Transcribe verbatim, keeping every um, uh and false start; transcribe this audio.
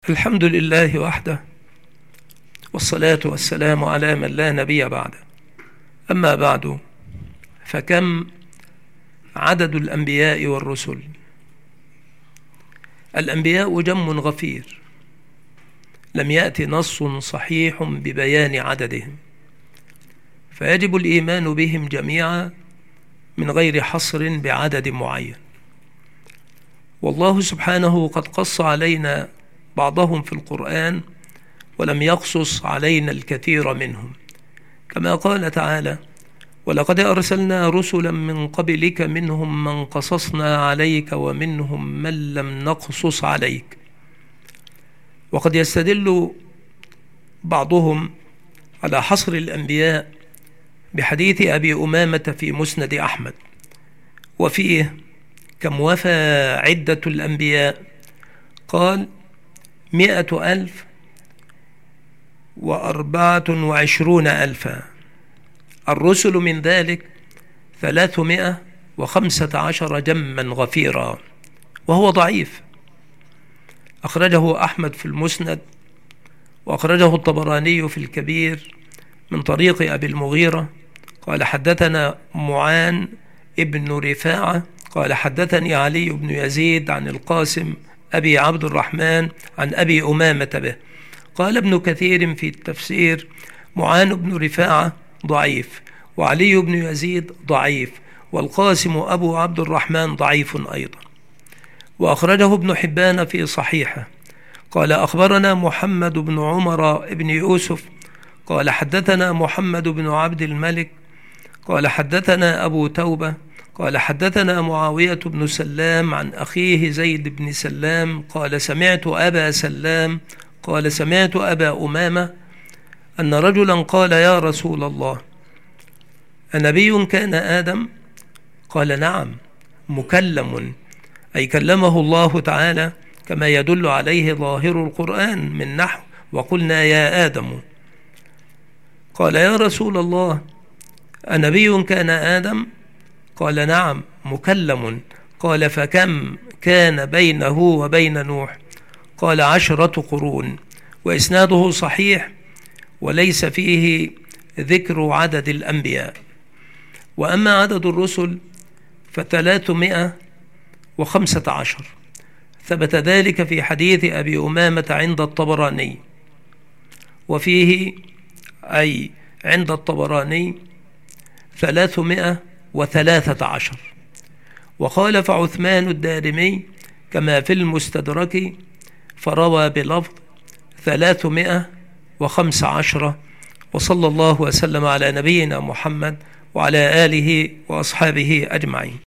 الحمد لله وحده، والصلاة والسلام على من لا نبي بعده. أما بعد، فكم عدد الأنبياء والرسل؟ الأنبياء جم غفير، لم يأت نص صحيح ببيان عددهم، فيجب الإيمان بهم جميعا من غير حصر بعدد معين. والله سبحانه قد قص علينا بعضهم في القرآن، ولم يقصص علينا الكثير منهم، كما قال تعالى: ولقد أرسلنا رسلا من قبلك منهم من قصصنا عليك ومنهم من لم نقصص عليك. وقد يستدل بعضهم على حصر الأنبياء بحديث أبي أمامة في مسند أحمد، وفيه: كم وفى عدة الأنبياء؟ قال: مئة ألف وأربعة وعشرون ألفا. الرسل من ذلك ثلاثمائة وخمسة عشر جما غفيرا، وهو ضعيف. أخرجه أحمد في المسند، وأخرجه الطبراني في الكبير من طريق أبي المغيرة قال: حدثنا معان ابن رفاعة قال: حدثني علي بن يزيد عن القاسم أبي عبد الرحمن عن أبي أمامة به. قال ابن كثير في التفسير: معان بن رفاعة ضعيف، وعلي بن يزيد ضعيف، والقاسم أبو عبد الرحمن ضعيف أيضا. وأخرجه ابن حبان في صحيحه قال: أخبرنا محمد بن عمر بن يوسف قال: حدثنا محمد بن عبد الملك قال: حدثنا أبو توبة قال: حدثنا معاوية بن سلام عن أخيه زيد بن سلام قال: سمعت أبا سلام قال: سمعت أبا أمامة أن رجلا قال: يا رسول الله، أنبي كان آدم؟ قال: نعم، مكلم، أي كلمه الله تعالى كما يدل عليه ظاهر القرآن من نحو: وقلنا يا آدم. قال: يا رسول الله، أنبي كان آدم؟ قال: نعم، مكلم. قال: فكم كان بينه وبين نوح؟ قال: عشرة قرون. وإسناده صحيح، وليس فيه ذكر عدد الأنبياء. وأما عدد الرسل فثلاثمائة وخمسة عشر، ثبت ذلك في حديث أبي أمامة عند الطبراني، وفيه أي عند الطبراني ثلاثمائة وثلاثة عشر. وخالف عثمان الدارمي كما في المستدرك، فروى بلفظ ثلاثمائة وخمس عشر. وصلى الله وسلم على نبينا محمد وعلى آله وأصحابه أجمعين.